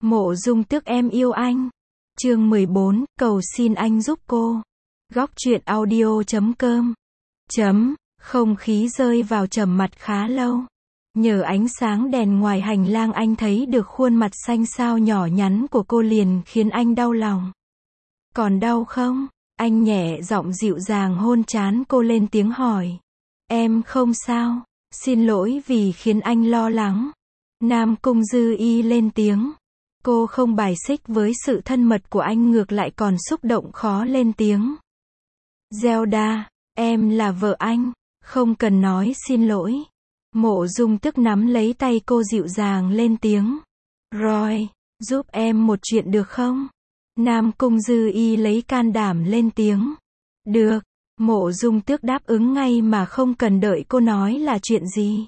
Mộ Dung Tước em yêu anh. Chương 14, cầu xin anh giúp cô. Góc truyện audio.com. Không khí rơi vào trầm mặc khá lâu. Nhờ ánh sáng đèn ngoài hành lang anh thấy được khuôn mặt xanh xao nhỏ nhắn của cô liền khiến anh đau lòng. Còn đau không? Anh nhẹ giọng dịu dàng hôn trán cô lên tiếng hỏi. Em không sao, xin lỗi vì khiến anh lo lắng. Nam Cung Dư Y lên tiếng. Cô không bài xích với sự thân mật của anh, ngược lại còn xúc động khó lên tiếng. Zelda, em là vợ anh, không cần nói xin lỗi. Mộ Dung Tước nắm lấy tay cô dịu dàng lên tiếng. Rồi, giúp em một chuyện được không? Nam Cung Dư Y lấy can đảm lên tiếng. Được, Mộ Dung Tước đáp ứng ngay mà không cần đợi cô nói là chuyện gì.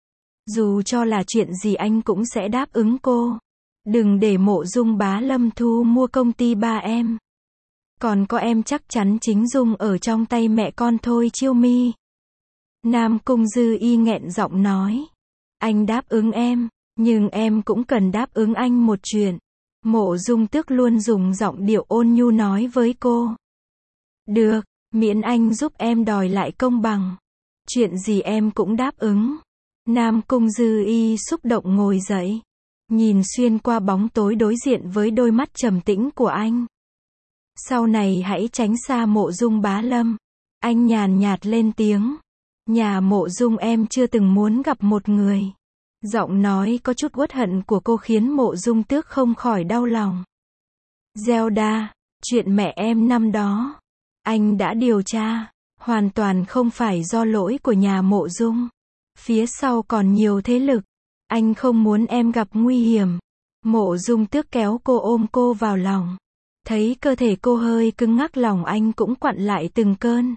Dù cho là chuyện gì anh cũng sẽ đáp ứng cô. Đừng để Mộ Dung Bá Lâm thu mua công ty ba em. Còn có em chắc chắn chính Dung ở trong tay mẹ con thôi Chiêu Mi. Nam Cung Dư Y nghẹn giọng nói. Anh đáp ứng em, nhưng em cũng cần đáp ứng anh một chuyện. Mộ Dung Tước luôn dùng giọng điệu ôn nhu nói với cô. Được, miễn anh giúp em đòi lại công bằng. Chuyện gì em cũng đáp ứng. Nam Cung Dư Y xúc động ngồi dậy. Nhìn xuyên qua bóng tối đối diện với đôi mắt trầm tĩnh của anh. Sau này hãy tránh xa Mộ Dung Bá Lâm. Anh nhàn nhạt lên tiếng. Nhà Mộ Dung em chưa từng muốn gặp một người. Giọng nói có chút uất hận của cô khiến Mộ Dung Tước không khỏi đau lòng. Zelda, chuyện mẹ em năm đó, anh đã điều tra, hoàn toàn không phải do lỗi của nhà Mộ Dung. Phía sau còn nhiều thế lực, anh không muốn em gặp nguy hiểm. Mộ Dung Tước kéo cô ôm cô vào lòng. Thấy cơ thể cô hơi cứng ngắc, lòng anh cũng quặn lại từng cơn.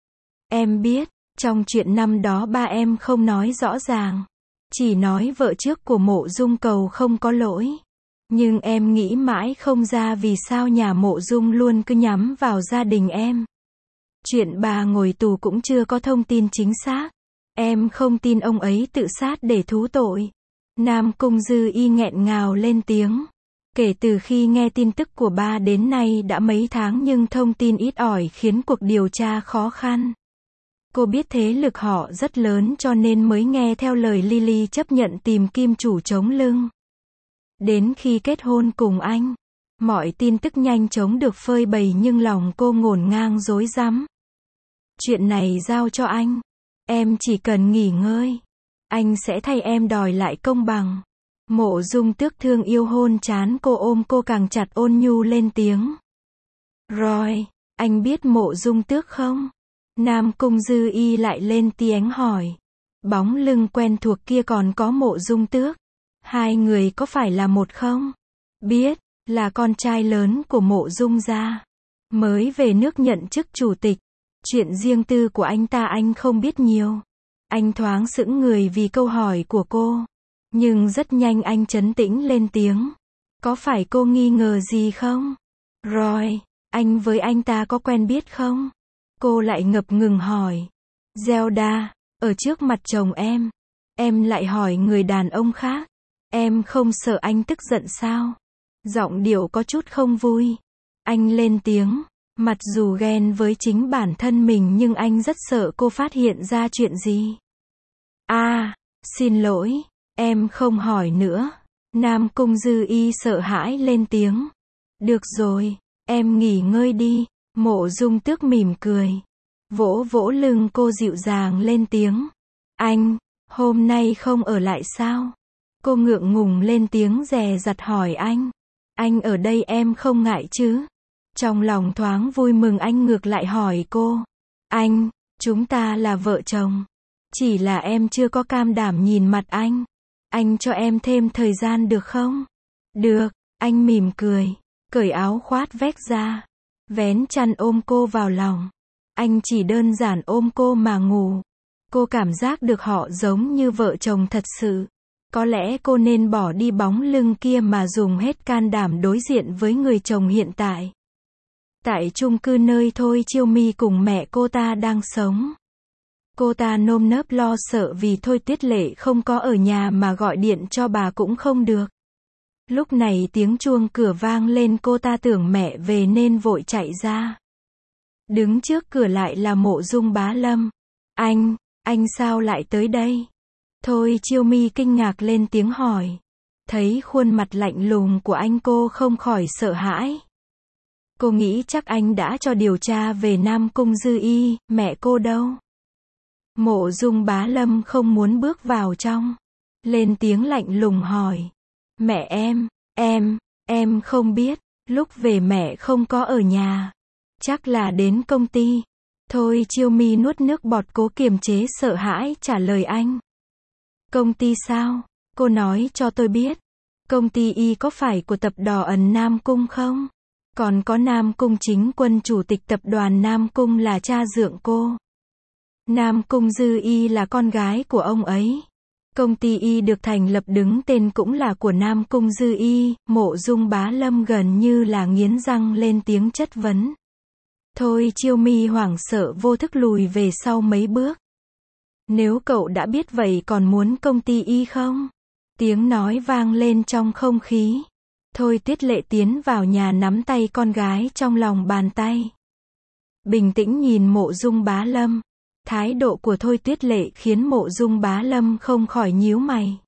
Em biết, trong chuyện năm đó ba em không nói rõ ràng. Chỉ nói vợ trước của Mộ Dung Cầu không có lỗi. Nhưng em nghĩ mãi không ra vì sao nhà Mộ Dung luôn cứ nhắm vào gia đình em. Chuyện bà ngồi tù cũng chưa có thông tin chính xác. Em không tin ông ấy tự sát để thú tội. Nam Cung Dư Y nghẹn ngào lên tiếng. Kể từ khi nghe tin tức của ba đến nay đã mấy tháng nhưng thông tin ít ỏi khiến cuộc điều tra khó khăn. Cô biết thế lực họ rất lớn cho nên mới nghe theo lời Lily chấp nhận tìm kim chủ chống lưng. Đến khi kết hôn cùng anh, mọi tin tức nhanh chóng được phơi bày nhưng lòng cô ngổn ngang rối rắm. Chuyện này giao cho anh. Em chỉ cần nghỉ ngơi. Anh sẽ thay em đòi lại công bằng. Mộ Dung Tước thương yêu hôn trán cô, ôm cô càng chặt, ôn nhu lên tiếng. Rồi, anh biết Mộ Dung Tước không? Nam Cung Dư Y lại lên tiếng hỏi. Bóng lưng quen thuộc kia còn có Mộ Dung Tước. Hai người có phải là một không? Biết, là con trai lớn của Mộ Dung gia. Mới về nước nhận chức chủ tịch. Chuyện riêng tư của anh ta anh không biết nhiều. Anh thoáng sững người vì câu hỏi của cô. Nhưng rất nhanh anh trấn tĩnh lên tiếng. Có phải cô nghi ngờ gì không? Rồi, anh với anh ta có quen biết không? Cô lại ngập ngừng hỏi. Zelda, ở trước mặt chồng em lại hỏi người đàn ông khác. Em không sợ anh tức giận sao? Giọng điệu có chút không vui. Anh lên tiếng. Mặc dù ghen với chính bản thân mình nhưng anh rất sợ cô phát hiện ra chuyện gì. Xin lỗi, em không hỏi nữa. Nam Cung Dư Y sợ hãi lên tiếng. Được rồi, em nghỉ ngơi đi. Mộ Dung Tước mỉm cười. Vỗ vỗ lưng cô dịu dàng lên tiếng. Anh, hôm nay không ở lại sao? Cô ngượng ngùng lên tiếng dè dặt hỏi anh. Anh ở đây em không ngại chứ? Trong lòng thoáng vui mừng anh ngược lại hỏi cô. Anh, chúng ta là vợ chồng. Chỉ là em chưa có cam đảm nhìn mặt anh. Anh cho em thêm thời gian được không? Được, anh mỉm cười. Cởi áo khoác vét ra. Vén chăn ôm cô vào lòng. Anh chỉ đơn giản ôm cô mà ngủ. Cô cảm giác được họ giống như vợ chồng thật sự. Có lẽ cô nên bỏ đi bóng lưng kia mà dùng hết can đảm đối diện với người chồng hiện tại. Tại chung cư nơi Thôi Chiêu Mi cùng mẹ cô ta đang sống. Cô ta nơm nớp lo sợ vì Thôi Tuyết Lệ không có ở nhà mà gọi điện cho bà cũng không được. Lúc này tiếng chuông cửa vang lên, cô ta tưởng mẹ về nên vội chạy ra. Đứng trước cửa lại là Mộ Dung Bá Lâm. Anh sao lại tới đây? Thôi Chiêu Mi kinh ngạc lên tiếng hỏi. Thấy khuôn mặt lạnh lùng của anh, cô không khỏi sợ hãi. Cô nghĩ chắc anh đã cho điều tra về Nam Cung Dư Y, mẹ cô đâu? Mộ Dung Bá Lâm không muốn bước vào trong. Lên tiếng lạnh lùng hỏi. Mẹ em không biết, lúc về mẹ không có ở nhà. Chắc là đến công ty. Thôi Chiêu Mi nuốt nước bọt cố kiềm chế sợ hãi trả lời anh. Công ty sao? Cô nói cho tôi biết. Công ty Y có phải của tập đoàn Nam Cung không? Còn có Nam Cung Chính Quân, chủ tịch tập đoàn Nam Cung là cha dượng cô. Nam Cung Dư Y là con gái của ông ấy. Công ty Y được thành lập đứng tên cũng là của Nam Cung Dư Y. Mộ Dung Bá Lâm gần như là nghiến răng lên tiếng chất vấn. Thôi Chiêu Mi hoảng sợ vô thức lùi về sau mấy bước. Nếu cậu đã biết vậy còn muốn công ty Y không? Tiếng nói vang lên trong không khí. Thôi Tuyết Lệ tiến vào nhà nắm tay con gái trong lòng bàn tay. Bình tĩnh nhìn Mộ Dung Bá Lâm. Thái độ của Thôi Tuyết Lệ khiến Mộ Dung Bá Lâm không khỏi nhíu mày.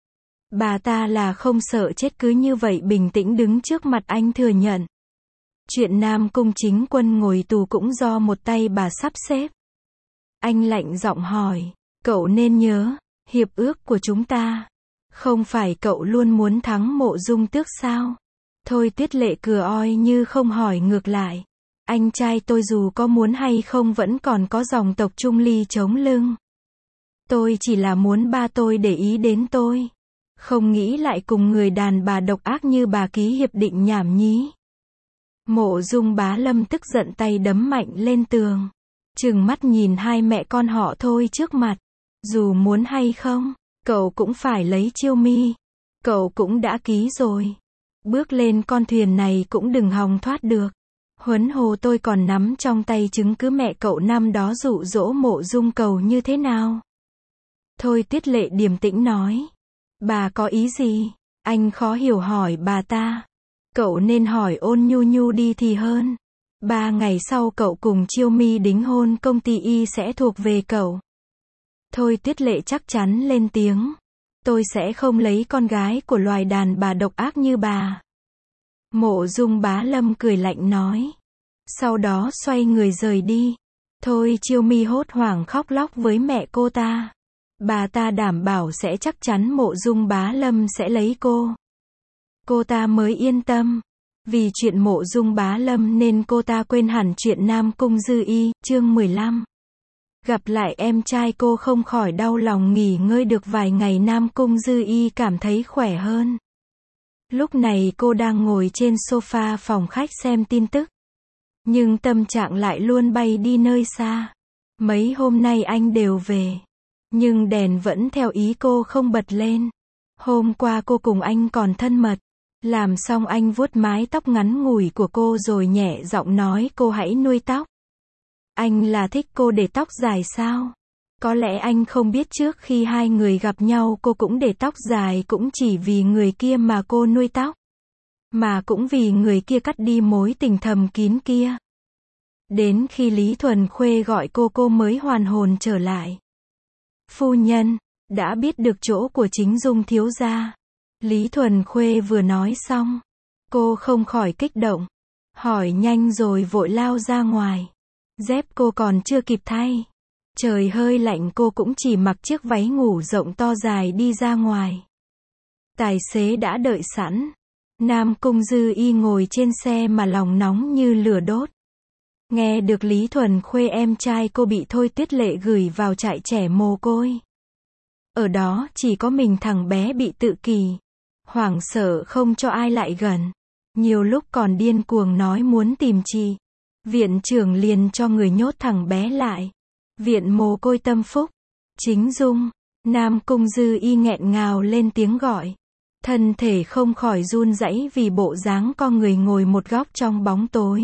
Bà ta là không sợ chết cứ như vậy bình tĩnh đứng trước mặt anh thừa nhận. Chuyện Nam Cung Chính Quân ngồi tù cũng do một tay bà sắp xếp. Anh lạnh giọng hỏi, cậu nên nhớ, hiệp ước của chúng ta. Không phải cậu luôn muốn thắng Mộ Dung Tước sao? Thôi Tuyết Lệ cười oi như không hỏi ngược lại. Anh trai tôi dù có muốn hay không vẫn còn có dòng tộc Trung Ly chống lưng. Tôi chỉ là muốn ba tôi để ý đến tôi. Không nghĩ lại cùng người đàn bà độc ác như bà ký hiệp định nhảm nhí. Mộ Dung Bá Lâm tức giận tay đấm mạnh lên tường. Trừng mắt nhìn hai mẹ con họ Thôi trước mặt. Dù muốn hay không, cậu cũng phải lấy Chiêu Mi. Cậu cũng đã ký rồi. Bước lên con thuyền này cũng đừng hòng thoát được. Huống hồ tôi còn nắm trong tay chứng cứ mẹ cậu năm đó dụ dỗ Mộ Dung Cầu như thế nào. Thôi Tuyết Lệ điềm tĩnh nói. Bà có ý gì? Anh khó hiểu hỏi bà ta. Cậu nên hỏi Ôn Nhu Nhu đi thì hơn. 3 ngày sau cậu cùng Chiêu Mi đính hôn, công ty Y sẽ thuộc về cậu. Thôi Tuyết Lệ chắc chắn lên tiếng. Tôi sẽ không lấy con gái của loài đàn bà độc ác như bà. Mộ Dung Bá Lâm cười lạnh nói. Sau đó xoay người rời đi. Thôi Chiêu Mi hốt hoảng khóc lóc với mẹ cô ta. Bà ta đảm bảo sẽ chắc chắn Mộ Dung Bá Lâm sẽ lấy cô. Cô ta mới yên tâm. Vì chuyện Mộ Dung Bá Lâm nên cô ta quên hẳn chuyện Nam Cung Dư Y. Chương 15. Gặp lại em trai cô không khỏi đau lòng. Nghỉ ngơi được vài ngày Nam Cung Dư Y cảm thấy khỏe hơn. Lúc này cô đang ngồi trên sofa phòng khách xem tin tức. Nhưng tâm trạng lại luôn bay đi nơi xa. Mấy hôm nay anh đều về. Nhưng đèn vẫn theo ý cô không bật lên. Hôm qua cô cùng anh còn thân mật. Làm xong anh vuốt mái tóc ngắn ngủi của cô rồi nhẹ giọng nói cô hãy nuôi tóc. Anh là thích cô để tóc dài sao? Có lẽ anh không biết trước khi hai người gặp nhau cô cũng để tóc dài cũng chỉ vì người kia mà cô nuôi tóc. Mà cũng vì người kia cắt đi mối tình thầm kín kia. Đến khi Lý Thuần Khuê gọi cô mới hoàn hồn trở lại. Phu nhân, đã biết được chỗ của Chính Dung thiếu gia. Lý Thuần Khuê vừa nói xong. Cô không khỏi kích động. Hỏi nhanh rồi vội lao ra ngoài. Dép cô còn chưa kịp thay. Trời hơi lạnh cô cũng chỉ mặc chiếc váy ngủ rộng to dài đi ra ngoài. Tài xế đã đợi sẵn. Nam Cung Dư Y ngồi trên xe mà lòng nóng như lửa đốt. Nghe được Lý Thuần Khuê em trai cô bị Thôi Tuyết Lệ gửi vào trại trẻ mồ côi. Ở đó chỉ có mình thằng bé bị tự kỷ. Hoảng sợ không cho ai lại gần. Nhiều lúc còn điên cuồng nói muốn tìm chị. Viện trưởng liền cho người nhốt thằng bé lại. Viện mồ côi Tâm Phúc. Chính Dung. Nam Cung Dư Y nghẹn ngào lên tiếng gọi. Thân thể không khỏi run rẩy vì bộ dáng con người ngồi một góc trong bóng tối.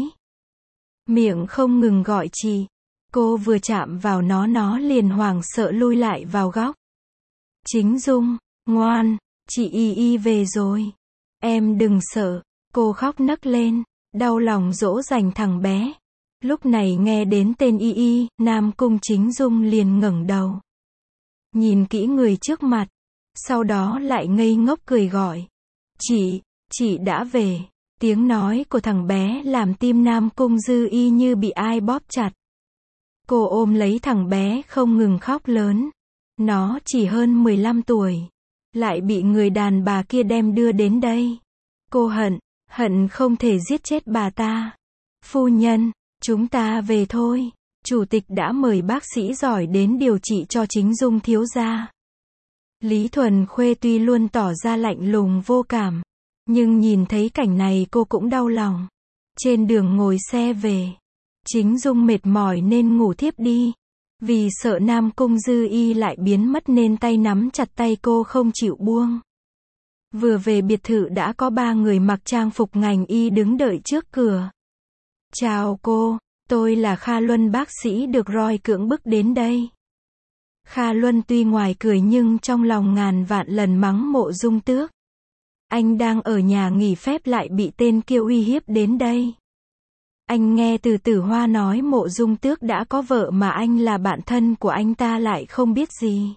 Miệng không ngừng gọi chị. Cô vừa chạm vào nó liền hoảng sợ lui lại vào góc. Chính Dung, ngoan, chị Y Y về rồi. Em đừng sợ. Cô khóc nấc lên, đau lòng dỗ dành thằng bé. Lúc này nghe đến tên Y Y, Nam Cung Chính Dung liền ngẩng đầu. Nhìn kỹ người trước mặt, sau đó lại ngây ngốc cười gọi. Chị đã về. Tiếng nói của thằng bé làm tim Nam Cung Dư Y như bị ai bóp chặt. Cô ôm lấy thằng bé không ngừng khóc lớn. Nó chỉ hơn 15 tuổi. Lại bị người đàn bà kia đem đưa đến đây. Cô hận không thể giết chết bà ta. Phu nhân, chúng ta về thôi. Chủ tịch đã mời bác sĩ giỏi đến điều trị cho Chính Dung thiếu gia. Lý Thuần Khuê tuy luôn tỏ ra lạnh lùng vô cảm, nhưng nhìn thấy cảnh này cô cũng đau lòng. Trên đường ngồi xe về, Chính Dung mệt mỏi nên ngủ thiếp đi. Vì sợ Nam Cung Dư Y lại biến mất nên tay nắm chặt tay cô không chịu buông. Vừa về biệt thự đã có 3 người mặc trang phục ngành y đứng đợi trước cửa. Chào cô, tôi là Kha Luân, bác sĩ được Roy cưỡng bức đến đây. Kha Luân tuy ngoài cười nhưng trong lòng ngàn vạn lần mắng Mộ Dung Tước. Anh đang ở nhà nghỉ phép lại bị tên kia uy hiếp đến đây. Anh nghe từ Tử Hoa nói Mộ Dung Tước đã có vợ mà anh là bạn thân của anh ta lại không biết gì.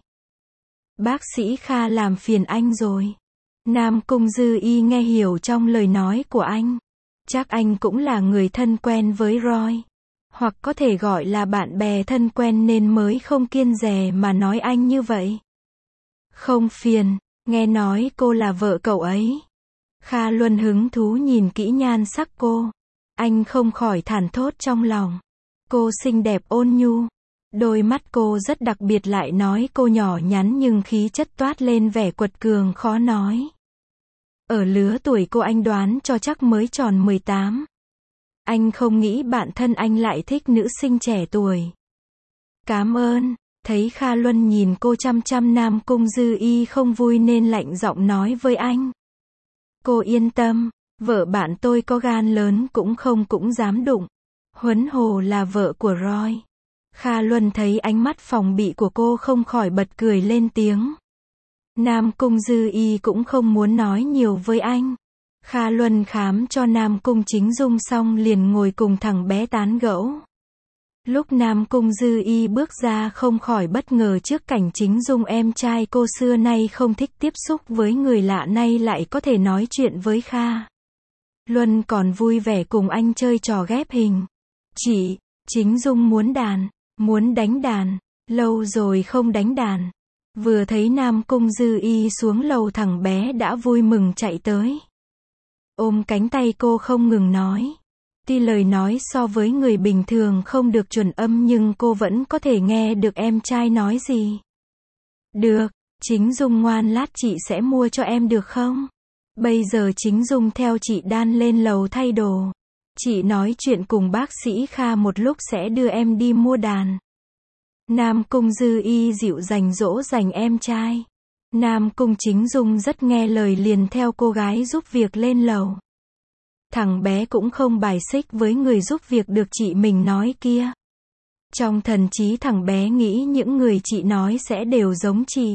Bác sĩ Kha làm phiền anh rồi. Nam Cung Dư Y nghe hiểu trong lời nói của anh. Chắc anh cũng là người thân quen với Roy. Hoặc có thể gọi là bạn bè thân quen nên mới không kiêng dè mà nói anh như vậy. Không phiền, nghe nói cô là vợ cậu ấy. Kha Luân hứng thú nhìn kỹ nhan sắc cô. Anh không khỏi thản thốt trong lòng. Cô xinh đẹp ôn nhu. Đôi mắt cô rất đặc biệt, lại nói cô nhỏ nhắn nhưng khí chất toát lên vẻ quật cường khó nói. Ở lứa tuổi cô anh đoán cho chắc mới tròn 18. Anh không nghĩ bạn thân anh lại thích nữ sinh trẻ tuổi. Cảm ơn. Thấy Kha Luân nhìn cô chăm chăm, Nam Cung Dư Y không vui nên lạnh giọng nói với anh. Cô yên tâm, vợ bạn tôi có gan lớn cũng dám đụng. Huống hồ là vợ của Roy. Kha Luân thấy ánh mắt phòng bị của cô không khỏi bật cười lên tiếng. Nam Cung Dư Y cũng không muốn nói nhiều với anh. Kha Luân khám cho Nam Cung Chính Dung xong liền ngồi cùng thằng bé tán gẫu. Lúc Nam Cung Dư Y bước ra không khỏi bất ngờ trước cảnh Chính Dung em trai cô xưa nay không thích tiếp xúc với người lạ nay lại có thể nói chuyện với Kha Luân còn vui vẻ cùng anh chơi trò ghép hình. Chính Dung muốn đánh đàn, lâu rồi không đánh đàn. Vừa thấy Nam Cung Dư Y xuống lầu thằng bé đã vui mừng chạy tới. Ôm cánh tay cô không ngừng nói. Tuy lời nói so với người bình thường không được chuẩn âm nhưng cô vẫn có thể nghe được em trai nói gì. Được, Chính Dung ngoan, lát chị sẽ mua cho em được không? Bây giờ Chính Dung theo chị Đan lên lầu thay đồ. Chị nói chuyện cùng bác sĩ Kha một lúc sẽ đưa em đi mua đàn. Nam Cung Dư Y dịu dành dỗ dành em trai. Nam Cung Chính Dung rất nghe lời liền theo cô gái giúp việc lên lầu. Thằng bé cũng không bài xích với người giúp việc được chị mình nói kia. Trong thần trí thằng bé nghĩ những người chị nói sẽ đều giống chị.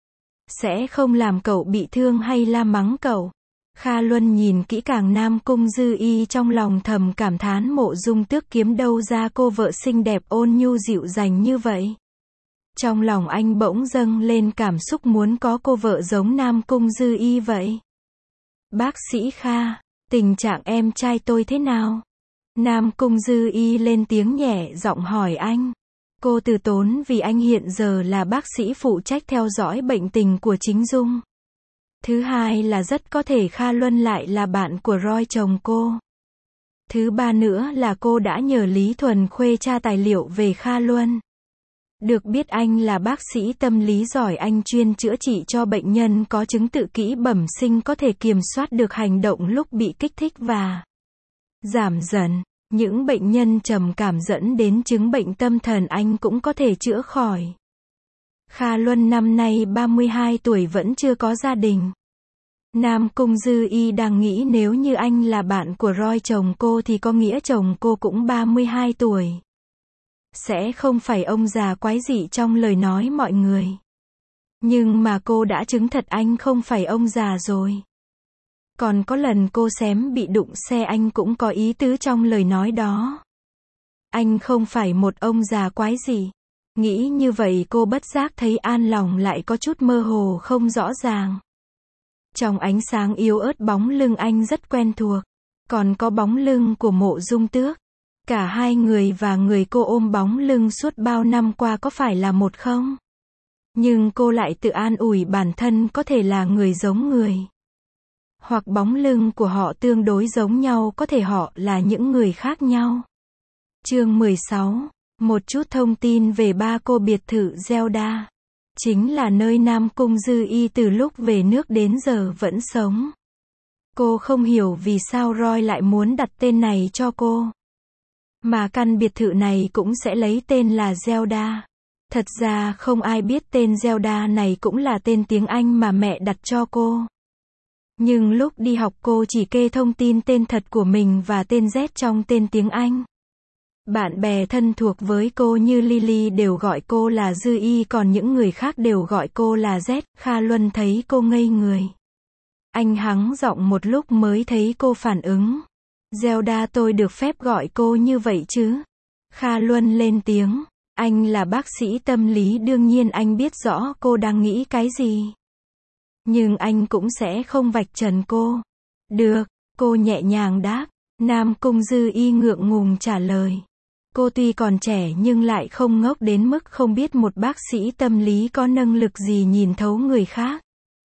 Sẽ không làm cậu bị thương hay la mắng cậu. Kha Luân nhìn kỹ càng Nam Cung Dư Y trong lòng thầm cảm thán Mộ Dung Tước kiếm đâu ra cô vợ xinh đẹp ôn nhu dịu dành như vậy. Trong lòng anh bỗng dâng lên cảm xúc muốn có cô vợ giống Nam Cung Dư Y vậy. Bác sĩ Kha, tình trạng em trai tôi thế nào? Nam Cung Dư Y lên tiếng nhẹ giọng hỏi anh. Cô từ tốn vì anh hiện giờ là bác sĩ phụ trách theo dõi bệnh tình của Chính Dung. Thứ hai là rất có thể Kha Luân lại là bạn của Roy chồng cô. Thứ ba nữa là cô đã nhờ Lý Thuần Khuê tra tài liệu về Kha Luân. Được biết anh là bác sĩ tâm lý giỏi, anh chuyên chữa trị cho bệnh nhân có chứng tự kỷ bẩm sinh, có thể kiểm soát được hành động lúc bị kích thích và giảm dần. Những bệnh nhân trầm cảm dẫn đến chứng bệnh tâm thần anh cũng có thể chữa khỏi. Kha Luân năm nay 32 tuổi vẫn chưa có gia đình. Nam Cung Dư Y đang nghĩ nếu như anh là bạn của Roy chồng cô thì có nghĩa chồng cô cũng 32 tuổi. Sẽ không phải ông già quái dị trong lời nói mọi người. Nhưng mà cô đã chứng thật anh không phải ông già rồi. Còn có lần cô xém bị đụng xe anh cũng có ý tứ trong lời nói đó. Anh không phải một ông già quái gì. Nghĩ như vậy cô bất giác thấy an lòng lại có chút mơ hồ không rõ ràng. Trong ánh sáng yếu ớt bóng lưng anh rất quen thuộc. Còn có bóng lưng của Mộ Dung Tước. Cả hai người và người cô ôm bóng lưng suốt bao năm qua có phải là một không? Nhưng cô lại tự an ủi bản thân có thể là người giống người. Hoặc bóng lưng của họ tương đối giống nhau, có thể họ là những người khác nhau. Chương 16. Một chút thông tin về ba cô biệt thự Zelda. Chính là nơi Nam Cung Dư Y từ lúc về nước đến giờ vẫn sống. Cô không hiểu vì sao Roy lại muốn đặt tên này cho cô. Mà căn biệt thự này cũng sẽ lấy tên là Zelda. Thật ra không ai biết tên Zelda này cũng là tên tiếng Anh mà mẹ đặt cho cô. Nhưng lúc đi học cô chỉ kê thông tin tên thật của mình và tên Z trong tên tiếng Anh. Bạn bè thân thuộc với cô như Lily đều gọi cô là Dư Y, còn những người khác đều gọi cô là Z. Kha Luân thấy cô ngây người. Anh hắng giọng một lúc mới thấy cô phản ứng. Zelda, tôi được phép gọi cô như vậy chứ? Kha Luân lên tiếng. Anh là bác sĩ tâm lý, đương nhiên anh biết rõ cô đang nghĩ cái gì. Nhưng anh cũng sẽ không vạch trần cô. Được, cô nhẹ nhàng đáp. Nam Cung Dư Y ngượng ngùng trả lời. Cô tuy còn trẻ nhưng lại không ngốc đến mức không biết một bác sĩ tâm lý có năng lực gì nhìn thấu người khác.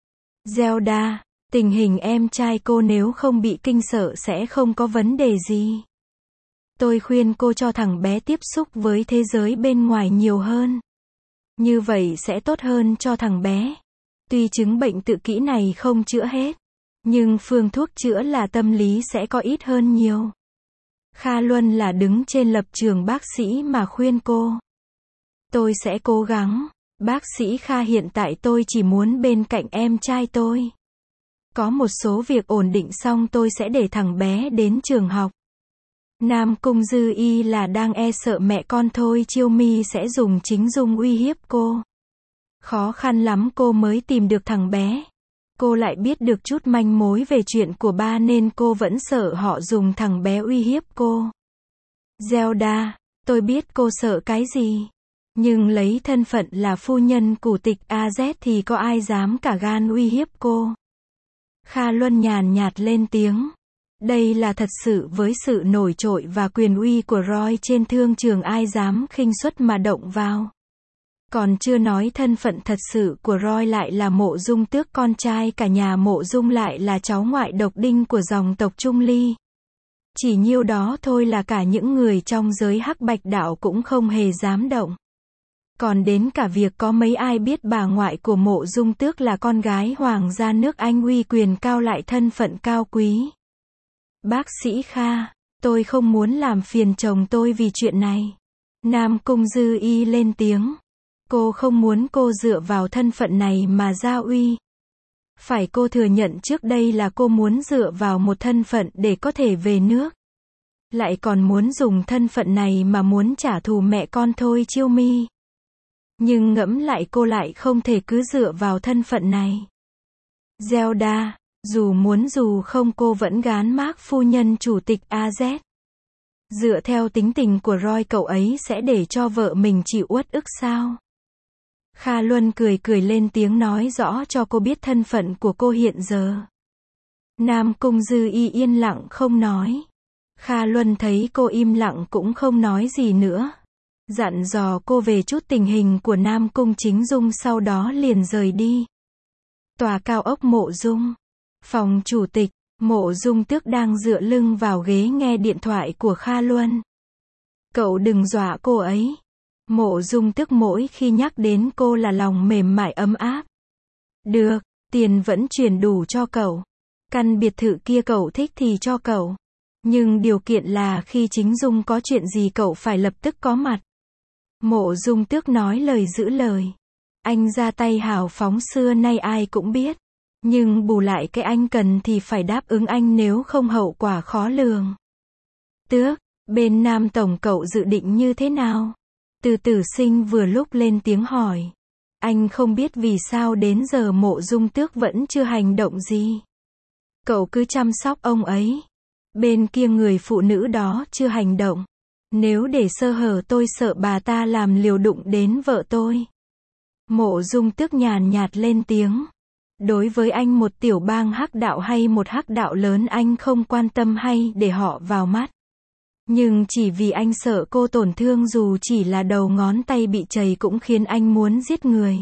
Zelda, tình hình em trai cô nếu không bị kinh sợ sẽ không có vấn đề gì. Tôi khuyên cô cho thằng bé tiếp xúc với thế giới bên ngoài nhiều hơn. Như vậy sẽ tốt hơn cho thằng bé. Tuy chứng bệnh tự kỷ này không chữa hết, nhưng phương thuốc chữa là tâm lý sẽ có ít hơn nhiều. Kha Luân là đứng trên lập trường bác sĩ mà khuyên cô. Tôi sẽ cố gắng. Bác sĩ Kha, hiện tại tôi chỉ muốn bên cạnh em trai tôi. Có một số việc ổn định xong tôi sẽ để thằng bé đến trường học. Nam Cung Dư Y là đang e sợ mẹ con Thôi Chiêu Mi sẽ dùng chính dung uy hiếp cô. Khó khăn lắm cô mới tìm được thằng bé. Cô lại biết được chút manh mối về chuyện của ba nên cô vẫn sợ họ dùng thằng bé uy hiếp cô. Zelda, tôi biết cô sợ cái gì. Nhưng lấy thân phận là phu nhân của tịch AZ thì có ai dám cả gan uy hiếp cô. Kha Luân nhàn nhạt lên tiếng. Đây là thật sự, với sự nổi trội và quyền uy của Roy trên thương trường ai dám khinh suất mà động vào. Còn chưa nói thân phận thật sự của Roy lại là Mộ Dung Tước, con trai cả nhà Mộ Dung, lại là cháu ngoại độc đinh của dòng tộc Trung Ly. Chỉ nhiêu đó thôi là cả những người trong giới Hắc Bạch đạo cũng không hề dám động. Còn đến cả việc có mấy ai biết bà ngoại của Mộ Dung Tước là con gái hoàng gia nước Anh, uy quyền cao lại thân phận cao quý. Bác sĩ Kha, tôi không muốn làm phiền chồng tôi vì chuyện này. Nam Cung Dư Y lên tiếng. Cô không muốn cô dựa vào thân phận này mà ra uy. Phải, cô thừa nhận trước đây là cô muốn dựa vào một thân phận để có thể về nước. Lại còn muốn dùng thân phận này mà muốn trả thù mẹ con Thôi Chiêu Mi. Nhưng ngẫm lại cô lại không thể cứ dựa vào thân phận này. Zelda, dù muốn dù không cô vẫn gán mác phu nhân chủ tịch AZ. Dựa theo tính tình của Roy, cậu ấy sẽ để cho vợ mình chịu uất ức sao? Kha Luân cười cười lên tiếng nói rõ cho cô biết thân phận của cô hiện giờ. Nam Cung Dư Y yên lặng không nói. Kha Luân thấy cô im lặng cũng không nói gì nữa. Dặn dò cô về chút tình hình của Nam Cung Chính Dung, sau đó liền rời đi. Tòa cao ốc Mộ Dung. Phòng chủ tịch, Mộ Dung Tước đang dựa lưng vào ghế nghe điện thoại của Kha Luân. Cậu đừng dọa cô ấy. Mộ Dung Tước mỗi khi nhắc đến cô là lòng mềm mại ấm áp. Được, tiền vẫn chuyển đủ cho cậu. Căn biệt thự kia cậu thích thì cho cậu. Nhưng điều kiện là khi Chính Dung có chuyện gì cậu phải lập tức có mặt. Mộ Dung Tước nói lời giữ lời. Anh ra tay hào phóng xưa nay ai cũng biết. Nhưng bù lại cái anh cần thì phải đáp ứng anh, nếu không hậu quả khó lường. Tước, bên Nam Tổng cậu dự định như thế nào? Từ Tử Sinh vừa lúc lên tiếng hỏi. Anh không biết vì sao đến giờ Mộ Dung Tước vẫn chưa hành động gì. Cậu cứ chăm sóc ông ấy. Bên kia người phụ nữ đó chưa hành động. Nếu để sơ hở tôi sợ bà ta làm liều đụng đến vợ tôi. Mộ Dung Tước nhàn nhạt lên tiếng. Đối với anh một tiểu bang hắc đạo hay một hắc đạo lớn anh không quan tâm hay để họ vào mắt. Nhưng chỉ vì anh sợ cô tổn thương dù chỉ là đầu ngón tay bị chày cũng khiến anh muốn giết người.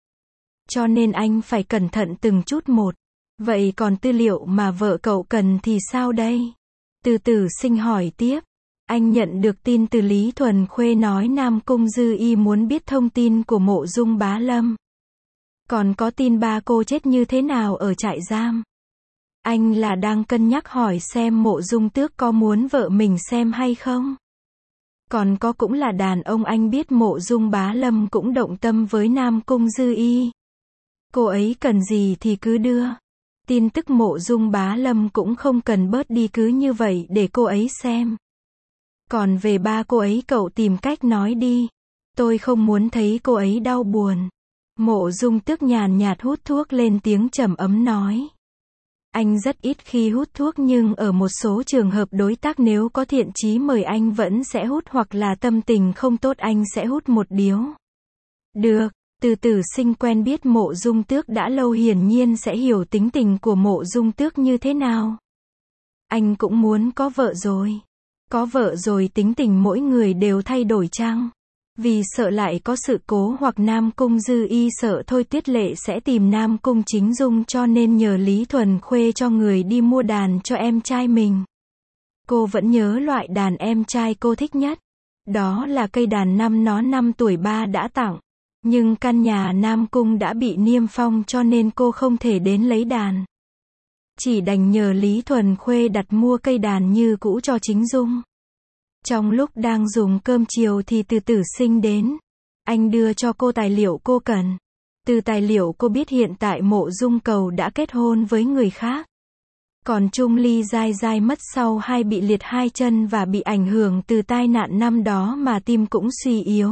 Cho nên anh phải cẩn thận từng chút một. Vậy còn tư liệu mà vợ cậu cần thì sao đây? Từ Tử Sinh hỏi tiếp. Anh nhận được tin từ Lý Thuần Khuê nói Nam Cung Dư Y muốn biết thông tin của Mộ Dung Bá Lâm. Còn có tin ba cô chết như thế nào ở trại giam. Anh là đang cân nhắc hỏi xem Mộ Dung Tước có muốn vợ mình xem hay không? Còn có cũng là đàn ông anh biết Mộ Dung Bá Lâm cũng động tâm với Nam Cung Dư Y. Cô ấy cần gì thì cứ đưa. Tin tức Mộ Dung Bá Lâm cũng không cần bớt đi cứ như vậy để cô ấy xem. Còn về ba cô ấy cậu tìm cách nói đi. Tôi không muốn thấy cô ấy đau buồn. Mộ Dung Tước nhàn nhạt hút thuốc lên tiếng trầm ấm nói. Anh rất ít khi hút thuốc nhưng ở một số trường hợp đối tác nếu có thiện chí mời anh vẫn sẽ hút hoặc là tâm tình không tốt anh sẽ hút một điếu. Được, Từ Tử Sinh quen biết Mộ Dung Tước đã lâu hiển nhiên sẽ hiểu tính tình của Mộ Dung Tước như thế nào. Anh cũng muốn có vợ rồi. Có vợ rồi tính tình mỗi người đều thay đổi chăng? Vì sợ lại có sự cố hoặc Nam Cung Dư Y sợ Thôi Tuyết Lệ sẽ tìm Nam Cung Chính Dung cho nên nhờ Lý Thuần Khuê cho người đi mua đàn cho em trai mình. Cô vẫn nhớ loại đàn em trai cô thích nhất. Đó là cây đàn năm tuổi 3 đã tặng. Nhưng căn nhà Nam Cung đã bị niêm phong cho nên cô không thể đến lấy đàn. Chỉ đành nhờ Lý Thuần Khuê đặt mua cây đàn như cũ cho Chính Dung. Trong lúc đang dùng cơm chiều thì Từ Tử Sinh đến. Anh đưa cho cô tài liệu cô cần. Từ tài liệu cô biết hiện tại Mộ Dung Cầu đã kết hôn với người khác. Còn Trung Ly dai dai mất sau bị liệt hai chân và bị ảnh hưởng từ tai nạn năm đó mà tim cũng suy yếu.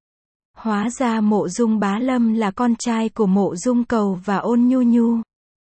Hóa ra Mộ Dung Bá Lâm là con trai của Mộ Dung Cầu và Ôn Nhu Nhu.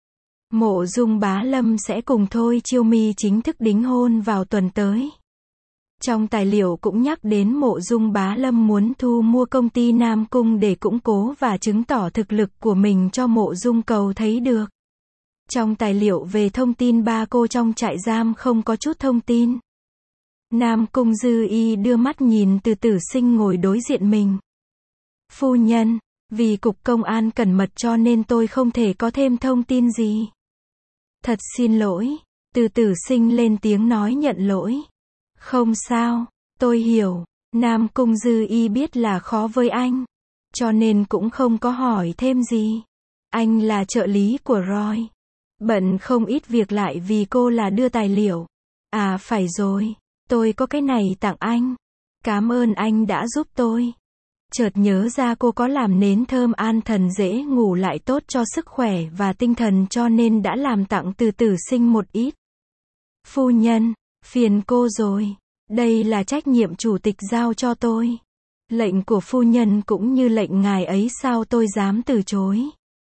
Mộ Dung Bá Lâm sẽ cùng Thôi Chiêu My chính thức đính hôn vào tuần tới. Trong tài liệu cũng nhắc đến Mộ Dung Bá Lâm muốn thu mua công ty Nam Cung để củng cố và chứng tỏ thực lực của mình cho Mộ Dung Cầu thấy được. Trong tài liệu về thông tin ba cô trong trại giam không có chút thông tin. Nam Cung Dư Y đưa mắt nhìn Từ Tử Sinh ngồi đối diện mình. Phu nhân, vì cục công an cẩn mật cho nên tôi không thể có thêm thông tin gì. Thật xin lỗi. Từ Tử Sinh lên tiếng nói nhận lỗi. Không sao, tôi hiểu. Nam Cung Dư Y biết là khó với anh. Cho nên cũng không có hỏi thêm gì. Anh là trợ lý của Roy. Bận không ít việc lại vì cô là đưa tài liệu. À phải rồi, tôi có cái này tặng anh. Cảm ơn anh đã giúp tôi. Chợt nhớ ra cô có làm nến thơm an thần dễ ngủ lại tốt cho sức khỏe và tinh thần cho nên đã làm tặng Từ Tử Sinh một ít. Phu nhân, phiền cô rồi. Đây là trách nhiệm chủ tịch giao cho tôi. Lệnh của phu nhân cũng như lệnh ngài ấy sao tôi dám từ chối.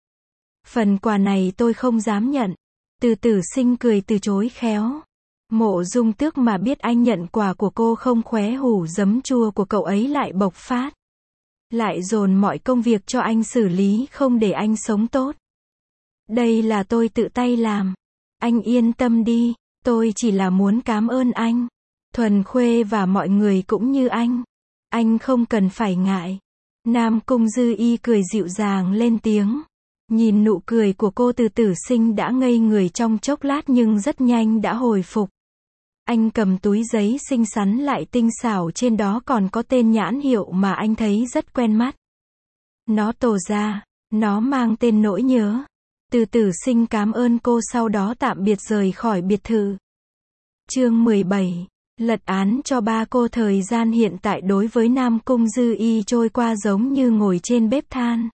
Phần quà này tôi không dám nhận. Từ Tử Sinh cười từ chối khéo. Mộ Dung Tước mà biết anh nhận quà của cô không khóe hủ giấm chua của cậu ấy lại bộc phát. Lại dồn mọi công việc cho anh xử lý không để anh sống tốt. Đây là tôi tự tay làm. Anh yên tâm đi, tôi chỉ là muốn cảm ơn anh. Thuần Khuê và mọi người cũng như anh. Anh không cần phải ngại. Nam Cung Dư Y cười dịu dàng lên tiếng. Nhìn nụ cười của cô Từ Tử Sinh đã ngây người trong chốc lát nhưng rất nhanh đã hồi phục. Anh cầm túi giấy xinh xắn lại tinh xảo trên đó còn có tên nhãn hiệu mà anh thấy rất quen mắt. Nó tổ ra, nó mang tên nỗi nhớ. Từ Tử Sinh cảm ơn cô sau đó tạm biệt rời khỏi biệt thự. Chương 17. Lật án cho ba cô. Thời gian hiện tại đối với Nam Cung Dư Y trôi qua giống như ngồi trên bếp than.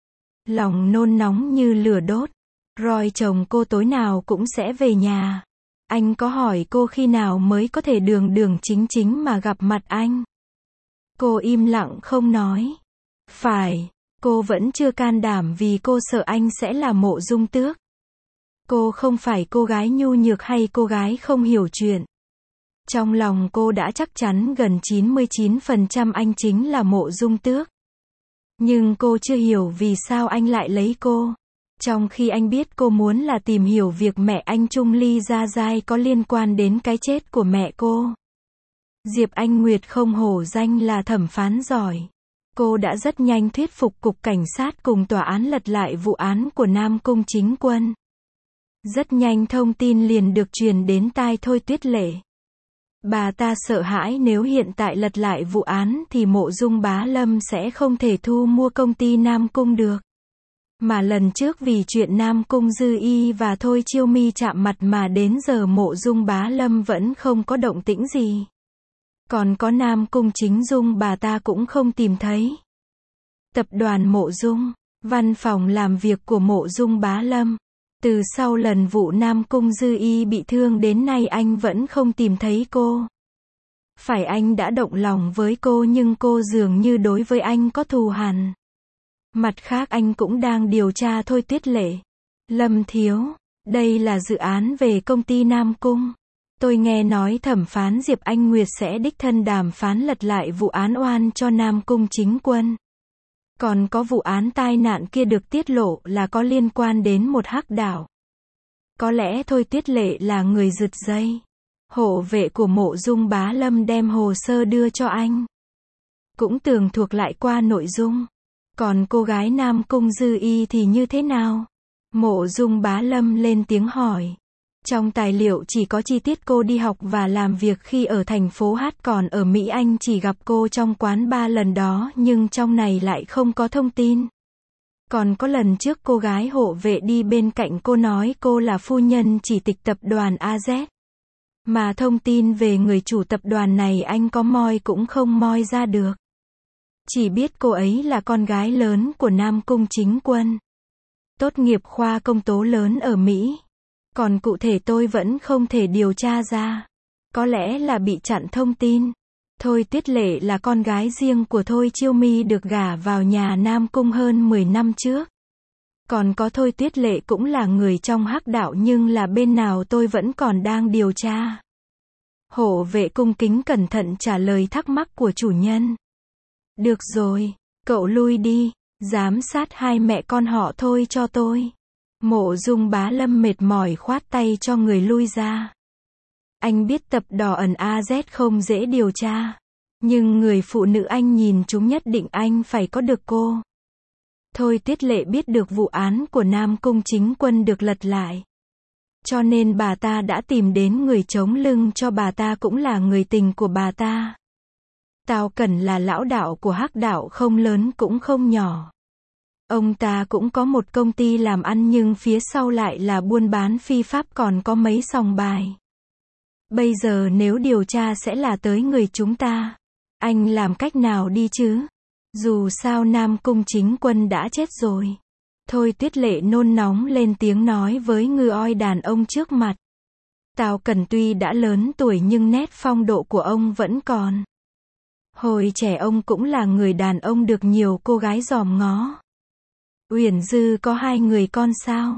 Lòng nôn nóng như lửa đốt. Roy chồng cô tối nào cũng sẽ về nhà. Anh có hỏi cô khi nào mới có thể đường đường chính chính mà gặp mặt anh. Cô im lặng không nói. Phải, cô vẫn chưa can đảm vì cô sợ anh sẽ là Mộ Dung Tước. Cô không phải cô gái nhu nhược hay cô gái không hiểu chuyện. Trong lòng cô đã chắc chắn gần 99% anh chính là Mộ Dung Tước. Nhưng cô chưa hiểu vì sao anh lại lấy cô. Trong khi anh biết cô muốn là tìm hiểu việc mẹ anh Trung Ly Gia Giai có liên quan đến cái chết của mẹ cô. Diệp Anh Nguyệt không hổ danh là thẩm phán giỏi. Cô đã rất nhanh thuyết phục cục cảnh sát cùng tòa án lật lại vụ án của Nam Cung Chính Quân. Rất nhanh thông tin liền được truyền đến tai Thôi Tuyết Lệ. Bà ta sợ hãi nếu hiện tại lật lại vụ án thì Mộ Dung Bá Lâm sẽ không thể thu mua công ty Nam Cung được. Mà lần trước vì chuyện Nam Cung Dư Y và Thôi Chiêu My chạm mặt mà đến giờ Mộ Dung Bá Lâm vẫn không có động tĩnh gì. Còn có Nam Cung Chính Dung bà ta cũng không tìm thấy. Tập đoàn Mộ Dung, văn phòng làm việc của Mộ Dung Bá Lâm. Từ sau lần vụ Nam Cung Dư Y bị thương đến nay anh vẫn không tìm thấy cô. Phải anh đã động lòng với cô nhưng cô dường như đối với anh có thù hằn. Mặt khác anh cũng đang điều tra Thôi Tuyết Lệ. Lâm Thiếu, đây là dự án về công ty Nam Cung. Tôi nghe nói thẩm phán Diệp Anh Nguyệt sẽ đích thân đàm phán lật lại vụ án oan cho Nam Cung Chính Quân. Còn có vụ án tai nạn kia được tiết lộ là có liên quan đến một hắc đạo. Có lẽ Thôi Tuyết Lệ là người giật dây. Hộ vệ của Mộ Dung Bá Lâm đem hồ sơ đưa cho anh. Cũng tường thuộc lại qua nội dung. Còn cô gái Nam Cung Dư Y thì như thế nào? Mộ Dung Bá Lâm lên tiếng hỏi. Trong tài liệu chỉ có chi tiết cô đi học và làm việc khi ở thành phố Hát, còn ở Mỹ anh chỉ gặp cô trong quán bar lần đó nhưng trong này lại không có thông tin. Còn có lần trước cô gái hộ vệ đi bên cạnh cô nói cô là phu nhân chỉ tịch tập đoàn AZ. Mà thông tin về người chủ tập đoàn này anh có moi cũng không moi ra được. Chỉ biết cô ấy là con gái lớn của Nam Cung Chính Quân. Tốt nghiệp khoa công tố lớn ở Mỹ. Còn cụ thể tôi vẫn không thể điều tra ra. Có lẽ là bị chặn thông tin. Thôi Tuyết Lệ là con gái riêng của Thôi Chiêu My được gả vào nhà Nam Cung hơn 10 năm trước. Còn có Thôi Tuyết Lệ cũng là người trong hắc đạo nhưng là bên nào tôi vẫn còn đang điều tra. Hộ vệ cung kính cẩn thận trả lời thắc mắc của chủ nhân. Được rồi, cậu lui đi, giám sát hai mẹ con họ Thôi cho tôi. Mộ Dung Bá Lâm mệt mỏi khoát tay cho người lui ra. Anh biết tập đoàn AZ không dễ điều tra. Nhưng người phụ nữ anh nhìn chúng nhất định anh phải có được cô. Thôi Tuyết Lệ biết được vụ án của Nam Cung Chính Quân được lật lại. Cho nên bà ta đã tìm đến người chống lưng cho bà ta cũng là người tình của bà ta. Tào Cẩn là lão đạo của hắc đạo không lớn cũng không nhỏ. Ông ta cũng có một công ty làm ăn nhưng phía sau lại là buôn bán phi pháp còn có mấy sòng bài. Bây giờ nếu điều tra sẽ là tới người chúng ta. Anh làm cách nào đi chứ? Dù sao Nam Cung Chính Quân đã chết rồi. Thôi Tuyết Lệ nôn nóng lên tiếng nói với người oi đàn ông trước mặt. Tào Cẩn tuy đã lớn tuổi nhưng nét phong độ của ông vẫn còn. Hồi trẻ ông cũng là người đàn ông được nhiều cô gái dòm ngó. Uyển Dư có 2 người con sao?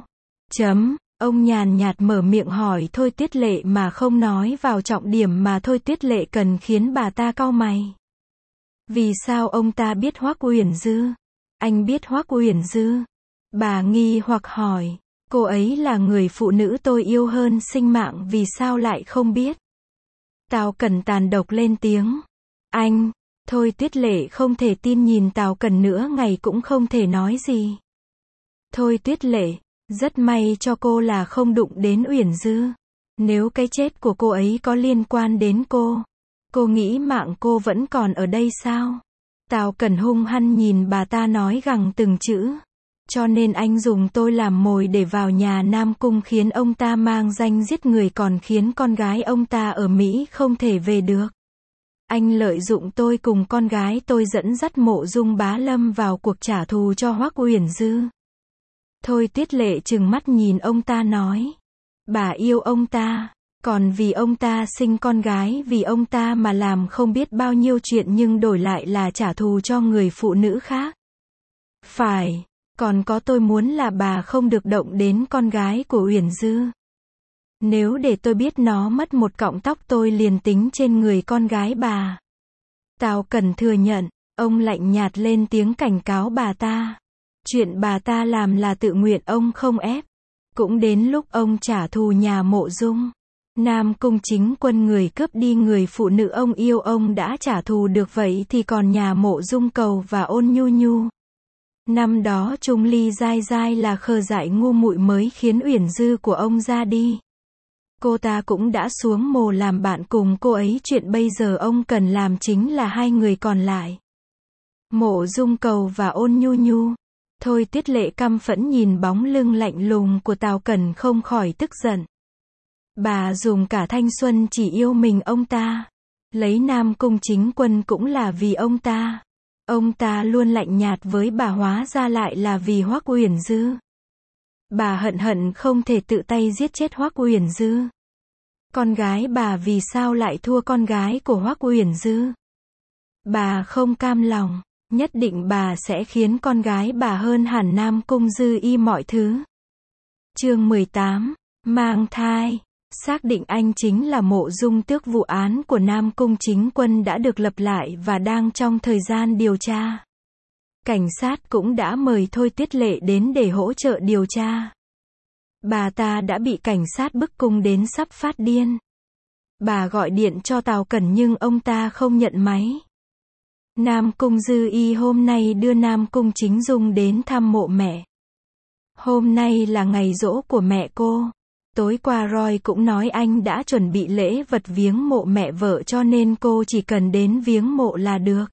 Ông nhàn nhạt mở miệng hỏi Thôi Tuyết Lệ mà không nói vào trọng điểm mà Thôi Tuyết Lệ cần khiến bà ta cau mày. Vì sao ông ta biết Hoắc Uyển Dư? Anh biết Hoắc Uyển Dư? Bà nghi hoặc hỏi. Cô ấy là người phụ nữ tôi yêu hơn sinh mạng vì sao lại không biết? Tào Cẩn tàn độc lên tiếng. Anh, Thôi Tuyết Lệ không thể tin nhìn Tào Cẩn nữa ngày cũng không thể nói gì. Thôi Tuyết Lệ, rất may cho cô là không đụng đến Uyển Dư. Nếu cái chết của cô ấy có liên quan đến cô nghĩ mạng cô vẫn còn ở đây sao? Tào Cẩn hung hăng nhìn bà ta nói gằn từng chữ. Cho nên anh dùng tôi làm mồi để vào nhà Nam Cung khiến ông ta mang danh giết người còn khiến con gái ông ta ở Mỹ không thể về được. Anh lợi dụng tôi cùng con gái tôi dẫn dắt Mộ Dung Bá Lâm vào cuộc trả thù cho Hoắc Uyển Dư. Thôi Tuyết Lệ trừng mắt nhìn ông ta nói. Bà yêu ông ta, còn vì ông ta sinh con gái vì ông ta mà làm không biết bao nhiêu chuyện nhưng đổi lại là trả thù cho người phụ nữ khác. Phải, Còn có tôi muốn là bà không được động đến con gái của Uyển Dư. Nếu để tôi biết nó mất một cọng tóc tôi liền tính trên người con gái bà. Tào Cẩn thừa nhận, ông lạnh nhạt lên tiếng cảnh cáo bà ta. Chuyện bà ta làm là tự nguyện, ông không ép. Cũng đến lúc ông trả thù nhà Mộ Dung. Nam Cung Chính Quân người cướp đi người phụ nữ ông yêu ông đã trả thù được, vậy thì còn nhà Mộ Dung Cầu và Ôn Nhu Nhu. Năm đó Trung Ly dai dai là khờ dại ngu muội mới khiến Uyển Dư của ông ra đi. Cô ta cũng đã xuống mồ làm bạn cùng cô ấy, chuyện bây giờ ông cần làm chính là hai người còn lại. Mộ Dung Cầu và Ôn Nhu Nhu. Thôi Tuyết Lệ căm phẫn nhìn bóng lưng lạnh lùng của Tào Cẩn không khỏi tức giận. Bà dùng cả thanh xuân chỉ yêu mình ông ta. Lấy Nam Cung Chính Quân cũng là vì ông ta. Ông ta luôn lạnh nhạt với bà, hóa ra lại là vì Hoắc Uyển Dư. Bà hận không thể tự tay giết chết Hoắc Uyển Dư. Con gái bà vì sao lại thua con gái của Hoắc Uyển Dư? Bà không cam lòng, nhất định bà sẽ khiến con gái bà hơn hẳn Nam Cung Dư Y mọi thứ. Chương 18, mang thai. Xác định anh chính là Mộ Dung Tước, vụ án của Nam Cung Chính Quân đã được lập lại và đang trong thời gian điều tra. Cảnh sát cũng đã mời Thôi Tuyết Lệ đến để hỗ trợ điều tra. Bà ta đã bị cảnh sát bức cung đến sắp phát điên. Bà gọi điện cho Tào Cẩn nhưng ông ta không nhận máy. Nam Cung Dư Y hôm nay đưa Nam Cung Chính Dung đến thăm mộ mẹ. Hôm nay là ngày giỗ của mẹ cô. Tối qua Roy cũng nói anh đã chuẩn bị lễ vật viếng mộ mẹ vợ cho nên cô chỉ cần đến viếng mộ là được.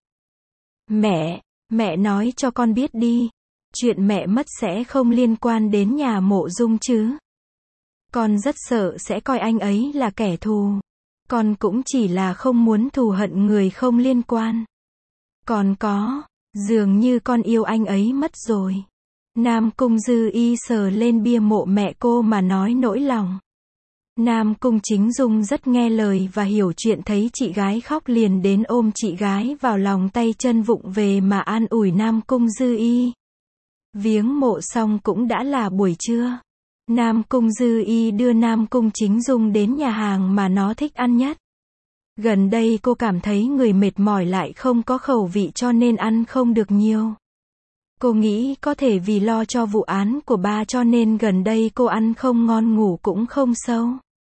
Mẹ nói cho con biết đi. Chuyện mẹ mất sẽ không liên quan đến nhà Mộ Dung chứ. Con rất sợ sẽ coi anh ấy là kẻ thù. Con cũng chỉ là không muốn thù hận người không liên quan. Còn có, dường như con yêu anh ấy mất rồi. Nam Cung Dư Y sờ lên bia mộ mẹ cô mà nói nỗi lòng. Nam Cung Chính Dung rất nghe lời và hiểu chuyện, thấy chị gái khóc liền đến ôm chị gái vào lòng, tay chân vụng về mà an ủi Nam Cung Dư Y. Viếng mộ xong cũng đã là buổi trưa. Nam Cung Dư Y đưa Nam Cung Chính Dung đến nhà hàng mà nó thích ăn nhất. Gần đây cô cảm thấy người mệt mỏi lại không có khẩu vị cho nên ăn không được nhiều. Cô nghĩ có thể vì lo cho vụ án của ba cho nên gần đây cô ăn không ngon, ngủ cũng không sâu.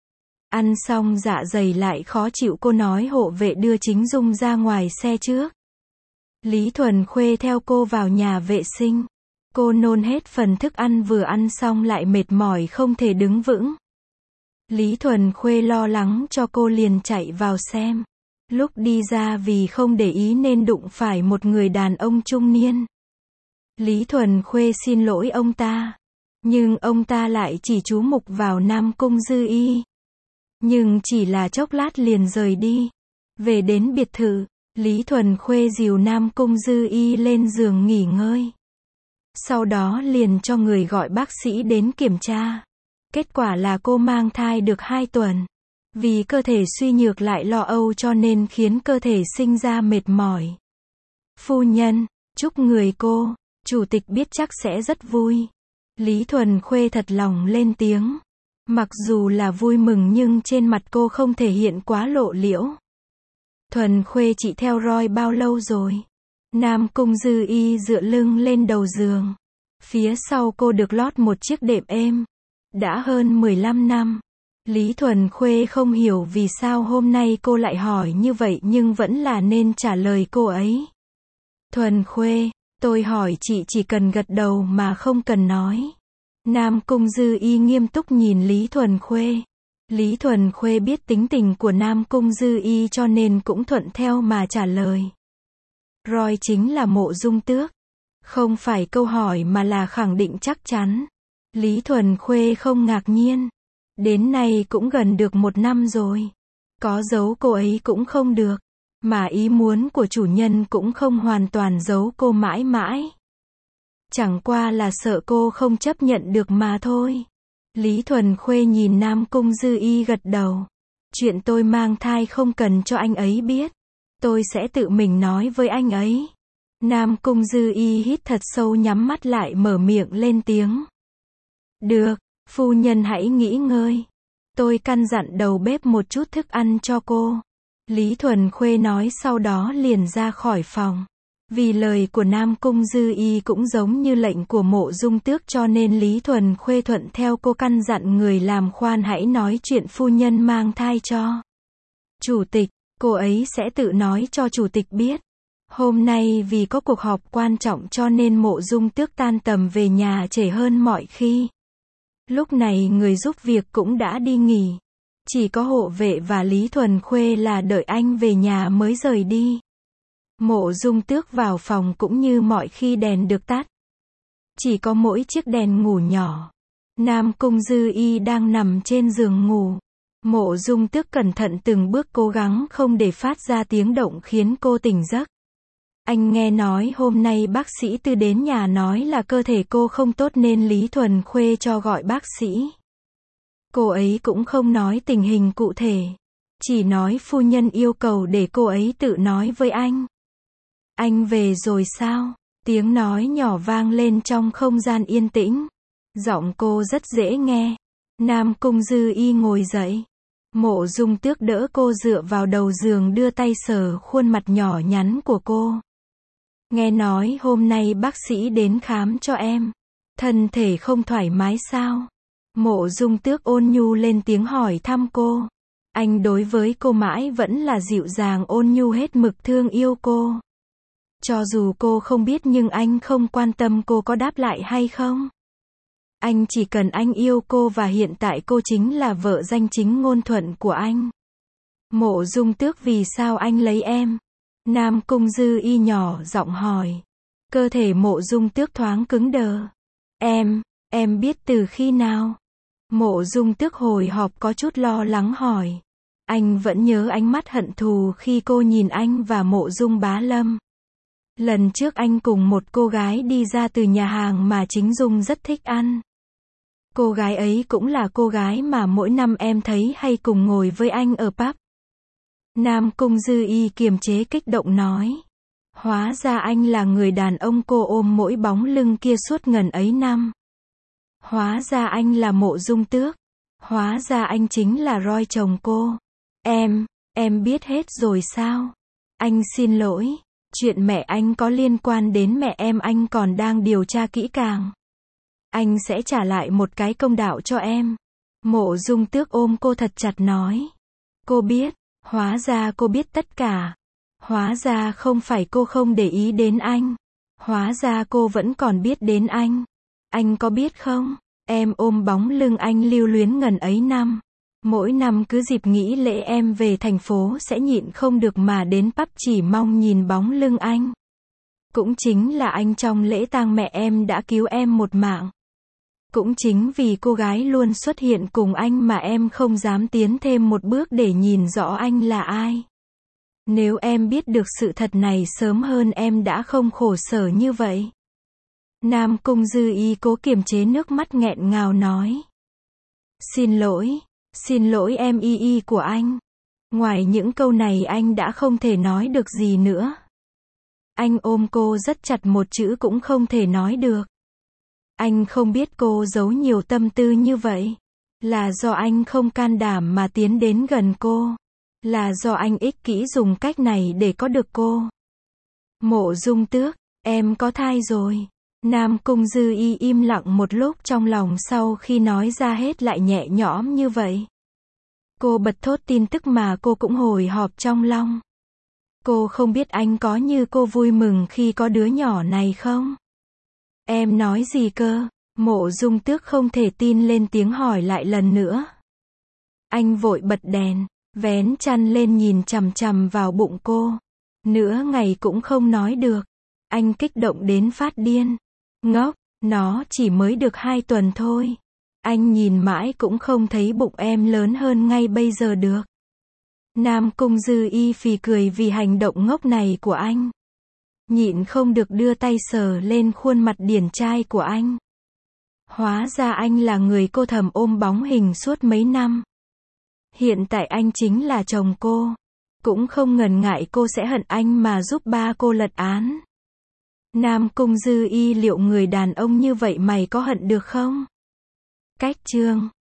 Ăn xong dạ dày lại khó chịu, cô nói hộ vệ đưa Chính Dung ra ngoài xe trước. Lý Thuần Khuê theo cô vào nhà vệ sinh. Cô nôn hết phần thức ăn, vừa ăn xong lại mệt mỏi không thể đứng vững. Lý Thuần Khuê lo lắng cho cô liền chạy vào xem. Lúc đi ra vì không để ý nên đụng phải một người đàn ông trung niên. Lý Thuần Khuê xin lỗi ông ta. Nhưng ông ta lại chỉ chú mục vào Nam Cung Dư Y. Nhưng chỉ là chốc lát liền rời đi. Về đến biệt thự, Lý Thuần Khuê dìu Nam Cung Dư Y lên giường nghỉ ngơi. Sau đó liền cho người gọi bác sĩ đến kiểm tra. Kết quả là cô mang thai được 2 tuần. Vì cơ thể suy nhược lại lo âu cho nên khiến cơ thể sinh ra mệt mỏi. Phu nhân, chúc người cô, chủ tịch biết chắc sẽ rất vui. Lý Thuần Khuê thật lòng lên tiếng. Mặc dù là vui mừng nhưng trên mặt cô không thể hiện quá lộ liễu. Thuần Khuê chị theo Roy bao lâu rồi? Nam Cung Dư Y dựa lưng lên đầu giường. Phía sau cô được lót một chiếc đệm êm. Đã hơn 15 năm. Lý Thuần Khuê không hiểu vì sao hôm nay cô lại hỏi như vậy nhưng vẫn là nên trả lời cô ấy. Thuần Khuê, tôi hỏi chị chỉ cần gật đầu mà không cần nói. Nam Cung Dư Y nghiêm túc nhìn Lý Thuần Khuê. Lý Thuần Khuê biết tính tình của Nam Cung Dư Y cho nên cũng thuận theo mà trả lời. Roy chính là Mộ Dung Tước. Không phải câu hỏi mà là khẳng định chắc chắn. Lý Thuần Khuê không ngạc nhiên. Đến nay cũng gần được 1 năm rồi. Có giấu cô ấy cũng không được. Mà ý muốn của chủ nhân cũng không hoàn toàn giấu cô mãi mãi. Chẳng qua là sợ cô không chấp nhận được mà thôi. Lý Thuần Khuê nhìn Nam Cung Dư Y gật đầu. Chuyện tôi mang thai không cần cho anh ấy biết. Tôi sẽ tự mình nói với anh ấy. Nam Cung Dư Y hít thật sâu nhắm mắt lại mở miệng lên tiếng. Được, phu nhân hãy nghỉ ngơi. Tôi căn dặn đầu bếp một chút thức ăn cho cô. Lý Thuần Khuê nói sau đó liền ra khỏi phòng. Vì lời của Nam Cung Dư Y cũng giống như lệnh của Mộ Dung Tước cho nên Lý Thuần Khuê thuận theo cô căn dặn người làm khoan hãy nói chuyện phu nhân mang thai cho chủ tịch, cô ấy sẽ tự nói cho chủ tịch biết. Hôm nay vì có cuộc họp quan trọng cho nên Mộ Dung Tước tan tầm về nhà trễ hơn mọi khi. Lúc này người giúp việc cũng đã đi nghỉ. Chỉ có hộ vệ và Lý Thuần Khuê là đợi anh về nhà mới rời đi. Mộ Dung Tước vào phòng cũng như mọi khi đèn được tắt. Chỉ có mỗi chiếc đèn ngủ nhỏ. Nam Cung Dư Y đang nằm trên giường ngủ. Mộ Dung Tước cẩn thận từng bước cố gắng không để phát ra tiếng động khiến cô tỉnh giấc. Anh nghe nói hôm nay bác sĩ Tư đến nhà nói là cơ thể cô không tốt nên Lý Thuần Khuê cho gọi bác sĩ. Cô ấy cũng không nói tình hình cụ thể. Chỉ nói phu nhân yêu cầu để cô ấy tự nói với anh. Anh về rồi sao? Tiếng nói nhỏ vang lên trong không gian yên tĩnh. Giọng cô rất dễ nghe. Nam Cung Dư Y ngồi dậy. Mộ Dung Tước đỡ cô dựa vào đầu giường đưa tay sờ khuôn mặt nhỏ nhắn của cô. Nghe nói hôm nay bác sĩ đến khám cho em. Thân thể không thoải mái sao? Mộ Dung Tước ôn nhu lên tiếng hỏi thăm cô. Anh đối với cô mãi vẫn là dịu dàng ôn nhu hết mực thương yêu cô. Cho dù cô không biết nhưng anh không quan tâm cô có đáp lại hay không. Anh chỉ cần anh yêu cô và hiện tại cô chính là vợ danh chính ngôn thuận của anh. Mộ Dung Tước vì sao anh lấy em? Nam Cung Dư Y nhỏ giọng hỏi. Cơ thể Mộ Dung Tước thoáng cứng đờ. Em biết từ khi nào? Mộ Dung Tước hồi hộp có chút lo lắng hỏi. Anh vẫn nhớ ánh mắt hận thù khi cô nhìn anh và Mộ Dung Bá Lâm. Lần trước anh cùng một cô gái đi ra từ nhà hàng mà Chính Dung rất thích ăn. Cô gái ấy cũng là cô gái mà mỗi năm em thấy hay cùng ngồi với anh ở pub. Nam Cung Dư Y kiềm chế kích động nói. Hóa ra anh là người đàn ông cô ôm mỗi bóng lưng kia suốt ngần ấy năm. Hóa ra anh là Mộ Dung Tước. Hóa ra anh chính là Roy chồng cô. Em biết hết rồi sao? Anh xin lỗi. Chuyện mẹ anh có liên quan đến mẹ em anh còn đang điều tra kỹ càng. Anh sẽ trả lại một cái công đạo cho em. Mộ Dung Tước ôm cô thật chặt nói. Cô biết. Hóa ra cô biết tất cả. Hóa ra không phải cô không để ý đến anh. Hóa ra cô vẫn còn biết đến anh. Anh có biết không? Em ôm bóng lưng anh lưu luyến ngần ấy năm. Mỗi năm cứ dịp nghỉ lễ em về thành phố sẽ nhịn không được mà đến pub chỉ mong nhìn bóng lưng anh. Cũng chính là anh trong lễ tang mẹ em đã cứu em một mạng. Cũng chính vì cô gái luôn xuất hiện cùng anh mà em không dám tiến thêm một bước để nhìn rõ anh là ai. Nếu em biết được sự thật này sớm hơn em đã không khổ sở như vậy. Nam Cung Dư Y cố kiềm chế nước mắt nghẹn ngào nói. Xin lỗi em Y của anh. Ngoài những câu này anh đã không thể nói được gì nữa. Anh ôm cô rất chặt một chữ cũng không thể nói được. Anh không biết cô giấu nhiều tâm tư như vậy. Là do anh không can đảm mà tiến đến gần cô. Là do anh ích kỷ dùng cách này để có được cô. Mộ Dung Tước, em có thai rồi. Nam Cung Dư Y im lặng một lúc trong lòng sau khi nói ra hết lại nhẹ nhõm như vậy. Cô bật thốt tin tức mà cô cũng hồi hộp trong lòng. Cô không biết anh có như cô vui mừng khi có đứa nhỏ này không? Em nói gì cơ? Mộ Dung Tước không thể tin lên tiếng hỏi lại lần nữa. Anh vội bật đèn, vén chăn lên nhìn chằm chằm vào bụng cô. Nửa ngày cũng không nói được. Anh kích động đến phát điên. Ngốc, nó chỉ mới được 2 tuần thôi. Anh nhìn mãi cũng không thấy bụng em lớn hơn ngay bây giờ được. Nam Cung Dư Y phì cười vì hành động ngốc này của anh. Nhịn không được đưa tay sờ lên khuôn mặt điển trai của anh. Hóa ra anh là người cô thầm ôm bóng hình suốt mấy năm. Hiện tại anh chính là chồng cô. Cũng không ngần ngại cô sẽ hận anh mà giúp ba cô lật án. Nam Cung Dư Y liệu người đàn ông như vậy mày có hận được không? Cách chương